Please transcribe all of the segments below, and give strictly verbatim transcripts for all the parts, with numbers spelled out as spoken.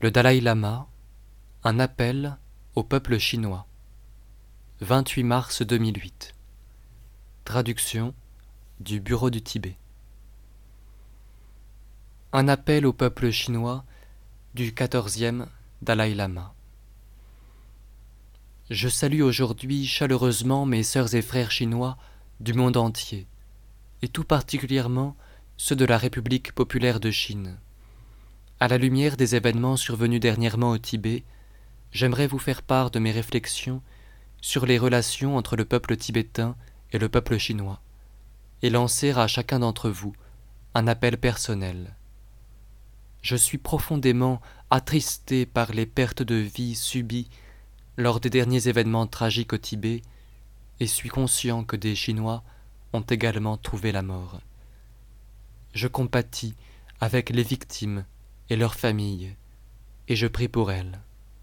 Le Dalaï Lama, un appel au peuple chinois. vingt-huit mars deux mille huit. Traduction du Bureau du Tibet. Un appel au peuple chinois du quatorzième Dalaï Lama. Je salue aujourd'hui chaleureusement mes sœurs et frères chinois du monde entier, et tout particulièrement ceux de la République populaire de Chine. À la lumière des événements survenus dernièrement au Tibet, j'aimerais vous faire part de mes réflexions sur les relations entre le peuple tibétain et le peuple chinois, et lancer à chacun d'entre vous un appel personnel. Je suis profondément attristé par les pertes de vie subies lors des derniers événements tragiques au Tibet, et suis conscient que des Chinois ont également trouvé la mort. Je compatis avec les victimes et leurs familles, et je prie pour elles.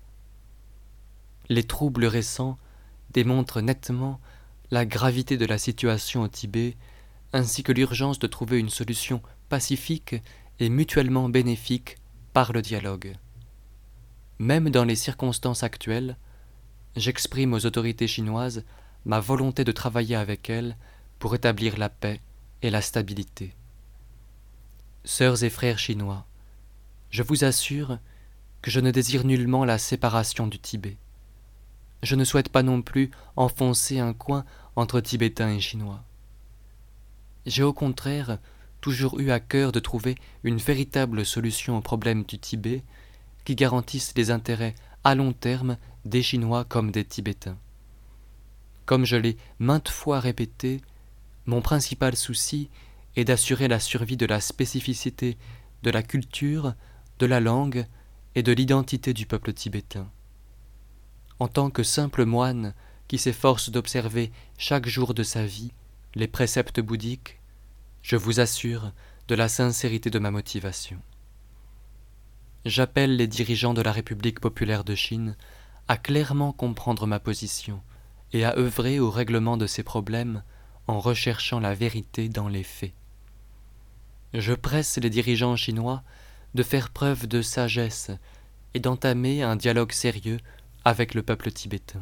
Les troubles récents démontrent nettement la gravité de la situation au Tibet, ainsi que l'urgence de trouver une solution pacifique et mutuellement bénéfique par le dialogue. Même dans les circonstances actuelles, j'exprime aux autorités chinoises ma volonté de travailler avec elles pour établir la paix et la stabilité. Sœurs et frères chinois, je vous assure que je ne désire nullement la séparation du Tibet. Je ne souhaite pas non plus enfoncer un coin entre Tibétains et Chinois. J'ai au contraire toujours eu à cœur de trouver une véritable solution au problème du Tibet qui garantisse les intérêts à long terme des Chinois comme des Tibétains. Comme je l'ai maintes fois répété, mon principal souci est d'assurer la survie de la spécificité de la culture, de la langue et de l'identité du peuple tibétain. En tant que simple moine qui s'efforce d'observer chaque jour de sa vie les préceptes bouddhiques, je vous assure de la sincérité de ma motivation. J'appelle les dirigeants de la République populaire de Chine à clairement comprendre ma position et à œuvrer au règlement de ces problèmes en recherchant la vérité dans les faits. Je presse les dirigeants chinois de faire preuve de sagesse et d'entamer un dialogue sérieux avec le peuple tibétain.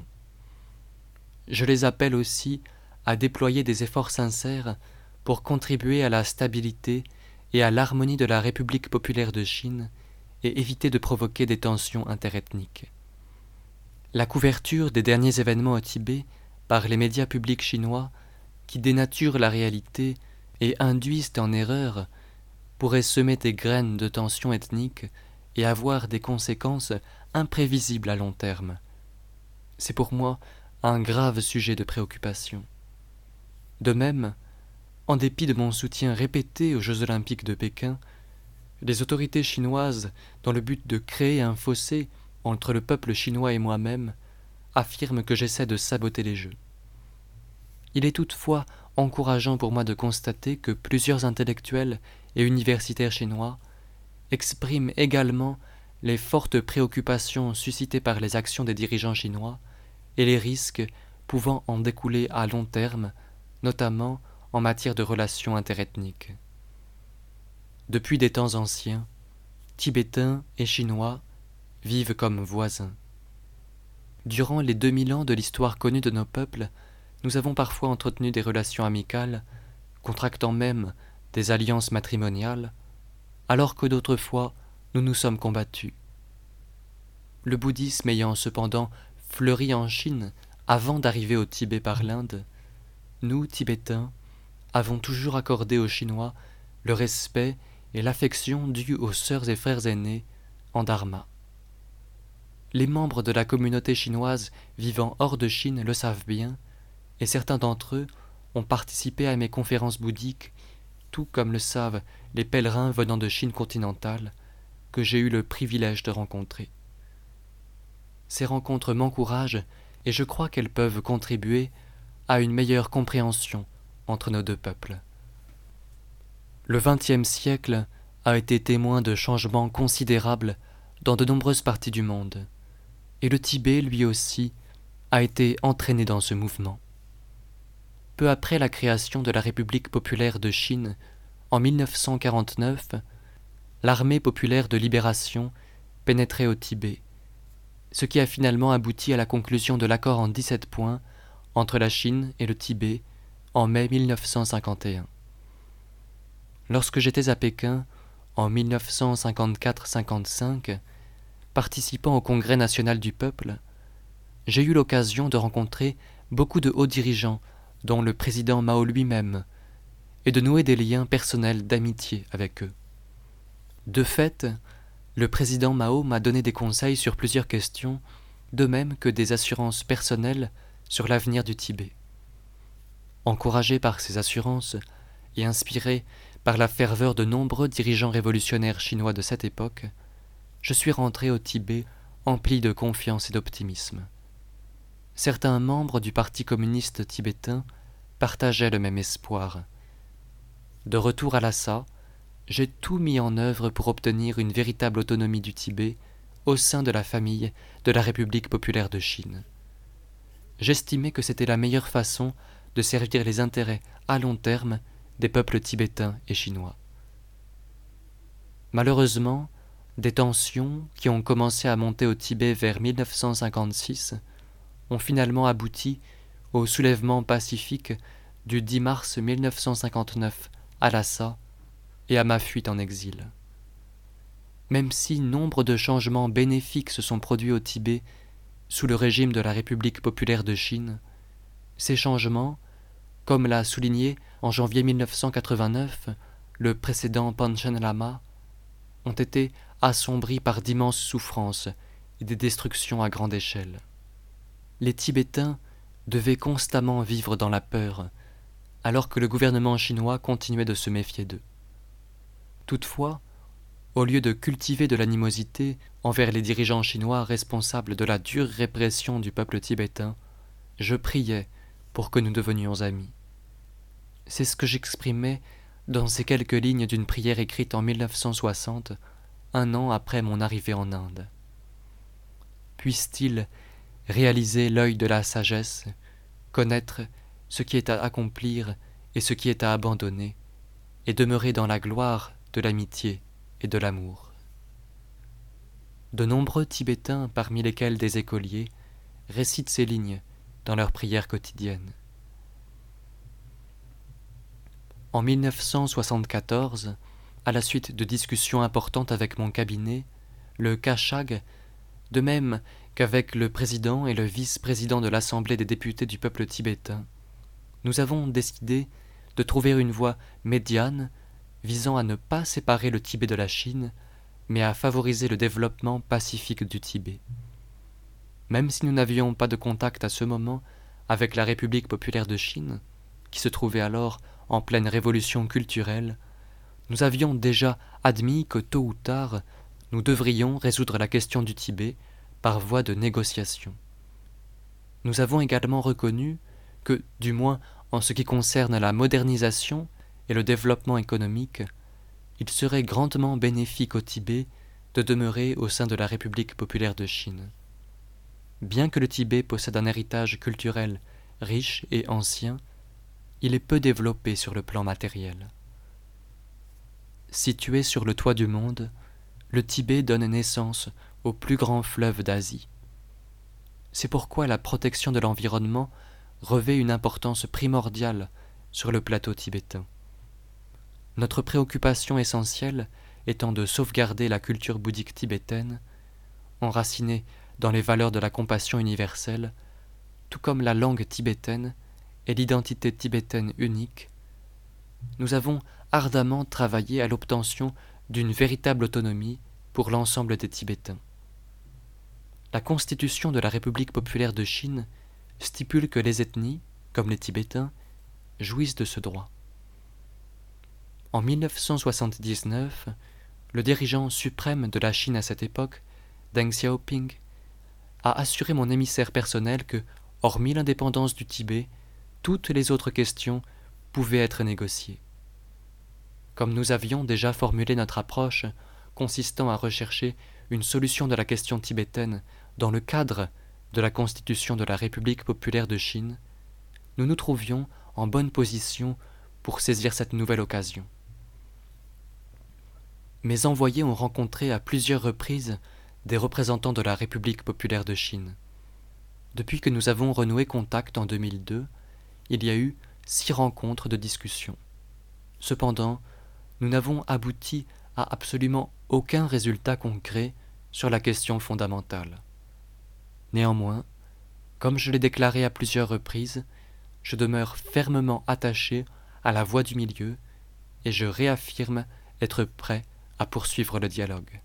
Je les appelle aussi à déployer des efforts sincères pour contribuer à la stabilité et à l'harmonie de la République populaire de Chine et éviter de provoquer des tensions interethniques. La couverture des derniers événements au Tibet par les médias publics chinois qui dénaturent la réalité et induisent en erreur pourrait semer des graines de tensions ethniques et avoir des conséquences imprévisibles à long terme. C'est pour moi un grave sujet de préoccupation. De même, en dépit de mon soutien répété aux Jeux olympiques de Pékin, les autorités chinoises, dans le but de créer un fossé entre le peuple chinois et moi-même, affirment que j'essaie de saboter les Jeux. Il est toutefois encourageant pour moi de constater que plusieurs intellectuels et universitaires chinois expriment également les fortes préoccupations suscitées par les actions des dirigeants chinois et les risques pouvant en découler à long terme, notamment en matière de relations interethniques. Depuis des temps anciens, Tibétains et Chinois vivent comme voisins. Durant les deux mille ans de l'histoire connue de nos peuples, nous avons parfois entretenu des relations amicales, contractant même des alliances matrimoniales, alors que d'autres fois nous nous sommes combattus. Le bouddhisme ayant cependant fleuri en Chine avant d'arriver au Tibet par l'Inde, nous, Tibétains, avons toujours accordé aux Chinois le respect et l'affection dus aux sœurs et frères aînés en dharma. Les membres de la communauté chinoise vivant hors de Chine le savent bien, et certains d'entre eux ont participé à mes conférences bouddhiques, tout comme le savent les pèlerins venant de Chine continentale, que j'ai eu le privilège de rencontrer. Ces rencontres m'encouragent et je crois qu'elles peuvent contribuer à une meilleure compréhension entre nos deux peuples. Le vingtième siècle a été témoin de changements considérables dans de nombreuses parties du monde, et le Tibet, lui aussi, a été entraîné dans ce mouvement. Peu après la création de la République populaire de Chine, en mille neuf cent quarante-neuf, l'armée populaire de libération pénétrer au Tibet, ce qui a finalement abouti à la conclusion de l'accord en dix-sept points entre la Chine et le Tibet en mai mille neuf cent cinquante et un. Lorsque j'étais à Pékin, en mille neuf cent cinquante-quatre cinquante-cinq, participant au Congrès national du peuple, j'ai eu l'occasion de rencontrer beaucoup de hauts dirigeants, dont le président Mao lui-même, et de nouer des liens personnels d'amitié avec eux. De fait, le président Mao m'a donné des conseils sur plusieurs questions, de même que des assurances personnelles sur l'avenir du Tibet. Encouragé par ces assurances et inspiré par la ferveur de nombreux dirigeants révolutionnaires chinois de cette époque, je suis rentré au Tibet empli de confiance et d'optimisme. Certains membres du Parti communiste tibétain partageaient le même espoir. De retour à Lhasa, j'ai tout mis en œuvre pour obtenir une véritable autonomie du Tibet au sein de la famille de la République populaire de Chine. J'estimais que c'était la meilleure façon de servir les intérêts à long terme des peuples tibétains et chinois. Malheureusement, des tensions qui ont commencé à monter au Tibet vers mille neuf cent cinquante-six ont finalement abouti au soulèvement pacifique du dix mars mille neuf cent cinquante-neuf à Lhasa et à ma fuite en exil. Même si nombre de changements bénéfiques se sont produits au Tibet sous le régime de la République populaire de Chine, ces changements, comme l'a souligné en janvier mille neuf cent quatre-vingt-neuf le précédent Panchen Lama, ont été assombris par d'immenses souffrances et des destructions à grande échelle. Les Tibétains devaient constamment vivre dans la peur, alors que le gouvernement chinois continuait de se méfier d'eux. Toutefois, au lieu de cultiver de l'animosité envers les dirigeants chinois responsables de la dure répression du peuple tibétain, je priais pour que nous devenions amis. C'est ce que j'exprimais dans ces quelques lignes d'une prière écrite en mille neuf cent soixante, un an après mon arrivée en Inde. Puisse-t-il réaliser l'œil de la sagesse, connaître ce qui est à accomplir et ce qui est à abandonner, et demeurer dans la gloire de l'amitié et de l'amour. De nombreux Tibétains, parmi lesquels des écoliers, récitent ces lignes dans leurs prières quotidiennes. En mille neuf cent soixante-quatorze, à la suite de discussions importantes avec mon cabinet, le Kashag, de même qu'avec le président et le vice-président de l'Assemblée des députés du peuple tibétain, nous avons décidé de trouver une voie médiane visant à ne pas séparer le Tibet de la Chine, mais à favoriser le développement pacifique du Tibet. Même si nous n'avions pas de contact à ce moment avec la République populaire de Chine, qui se trouvait alors en pleine révolution culturelle, nous avions déjà admis que tôt ou tard, nous devrions résoudre la question du Tibet par voie de négociation. Nous avons également reconnu que, du moins en ce qui concerne la modernisation et le développement économique, il serait grandement bénéfique au Tibet de demeurer au sein de la République populaire de Chine. Bien que le Tibet possède un héritage culturel riche et ancien, il est peu développé sur le plan matériel. Situé sur le toit du monde, le Tibet donne naissance au plus grand fleuve d'Asie. C'est pourquoi la protection de l'environnement revêt une importance primordiale sur le plateau tibétain. Notre préoccupation essentielle étant de sauvegarder la culture bouddhique tibétaine, enracinée dans les valeurs de la compassion universelle, tout comme la langue tibétaine et l'identité tibétaine unique, nous avons ardemment travaillé à l'obtention d'une véritable autonomie pour l'ensemble des Tibétains. La constitution de la République populaire de Chine stipule que les ethnies, comme les Tibétains, jouissent de ce droit. En mille neuf cent soixante-dix-neuf, le dirigeant suprême de la Chine à cette époque, Deng Xiaoping, a assuré mon émissaire personnel que, hormis l'indépendance du Tibet, toutes les autres questions pouvaient être négociées. Comme nous avions déjà formulé notre approche consistant à rechercher une solution de la question tibétaine dans le cadre de la Constitution de la République populaire de Chine, nous nous trouvions en bonne position pour saisir cette nouvelle occasion. Mes envoyés ont rencontré à plusieurs reprises des représentants de la République populaire de Chine. Depuis que nous avons renoué contact en deux mille deux, il y a eu six rencontres de discussion. Cependant, nous n'avons abouti à absolument aucun résultat concret sur la question fondamentale. Néanmoins, comme je l'ai déclaré à plusieurs reprises, je demeure fermement attaché à la voie du milieu et je réaffirme être prêt à poursuivre le dialogue.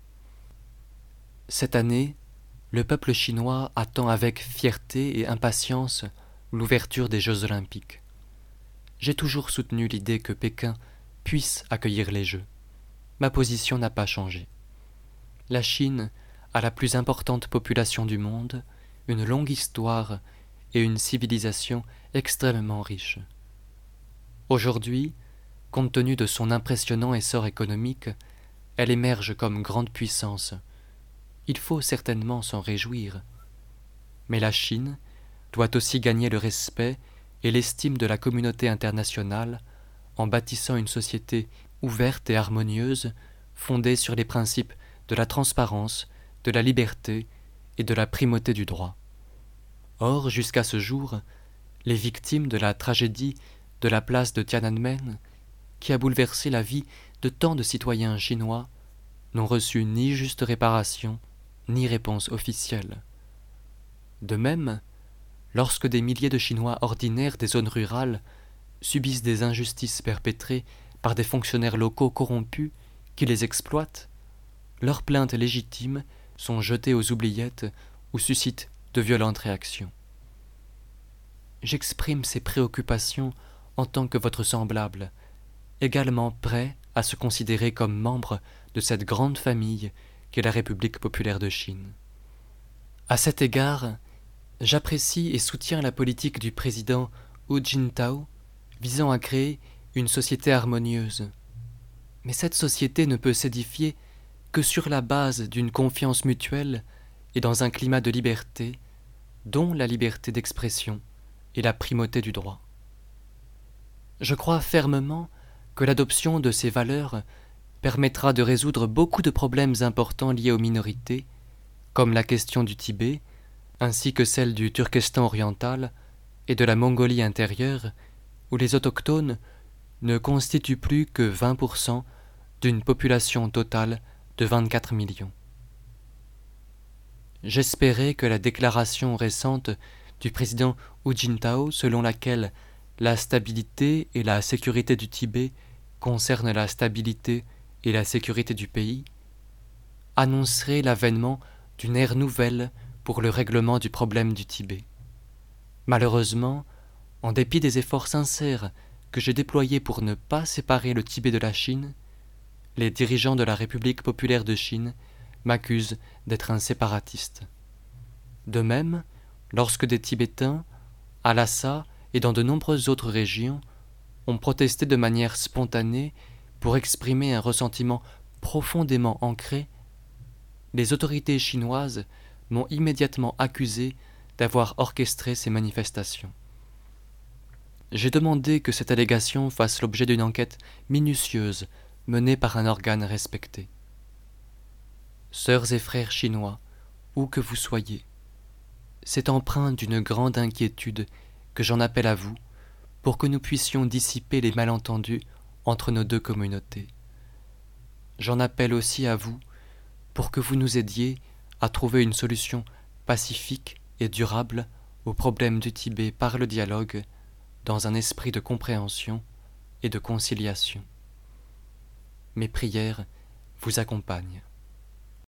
Cette année, le peuple chinois attend avec fierté et impatience l'ouverture des Jeux olympiques. J'ai toujours soutenu l'idée que Pékin puisse accueillir les Jeux. Ma position n'a pas changé. La Chine a la plus importante population du monde, une longue histoire et une civilisation extrêmement riche. Aujourd'hui, compte tenu de son impressionnant essor économique, elle émerge comme grande puissance. Il faut certainement s'en réjouir. Mais la Chine doit aussi gagner le respect et l'estime de la communauté internationale en bâtissant une société ouverte et harmonieuse, fondée sur les principes de la transparence, de la liberté et de la primauté du droit. Or, jusqu'à ce jour, les victimes de la tragédie de la place de Tiananmen, qui a bouleversé la vie de tant de citoyens chinois, n'ont reçu ni juste réparation, ni réponse officielle. De même, lorsque des milliers de Chinois ordinaires des zones rurales subissent des injustices perpétrées par des fonctionnaires locaux corrompus qui les exploitent, leurs plaintes légitimes sont jetées aux oubliettes ou suscitent de violentes réactions. J'exprime ces préoccupations en tant que votre semblable, également prêt à se considérer comme membre de cette grande famille qu'est la République populaire de Chine. À cet égard, j'apprécie et soutiens la politique du président Hu Jintao visant à créer une société harmonieuse. Mais cette société ne peut s'édifier que sur la base d'une confiance mutuelle et dans un climat de liberté, dont la liberté d'expression et la primauté du droit. Je crois fermement que l'adoption de ces valeurs permettra de résoudre beaucoup de problèmes importants liés aux minorités, comme la question du Tibet, ainsi que celle du Turkestan oriental et de la Mongolie intérieure, où les autochtones ne constituent plus que vingt pour cent d'une population totale de vingt-quatre millions. J'espérais que la déclaration récente du président Hu Jintao, selon laquelle la stabilité et la sécurité du Tibet concernent la stabilité et la sécurité du pays, annoncerait l'avènement d'une ère nouvelle pour le règlement du problème du Tibet. Malheureusement, en dépit des efforts sincères que j'ai déployés pour ne pas séparer le Tibet de la Chine, les dirigeants de la République populaire de Chine m'accusent d'être un séparatiste. De même, lorsque des Tibétains, à Lhasa et dans de nombreuses autres régions, ont protesté de manière spontanée pour exprimer un ressentiment profondément ancré, les autorités chinoises m'ont immédiatement accusé d'avoir orchestré ces manifestations. J'ai demandé que cette allégation fasse l'objet d'une enquête minutieuse menée par un organe respecté. Sœurs et frères chinois, où que vous soyez, c'est empreint d'une grande inquiétude que j'en appelle à vous pour que nous puissions dissiper les malentendus entre nos deux communautés. J'en appelle aussi à vous pour que vous nous aidiez à trouver une solution pacifique et durable au problème du Tibet par le dialogue, dans un esprit de compréhension et de conciliation. Mes prières vous accompagnent.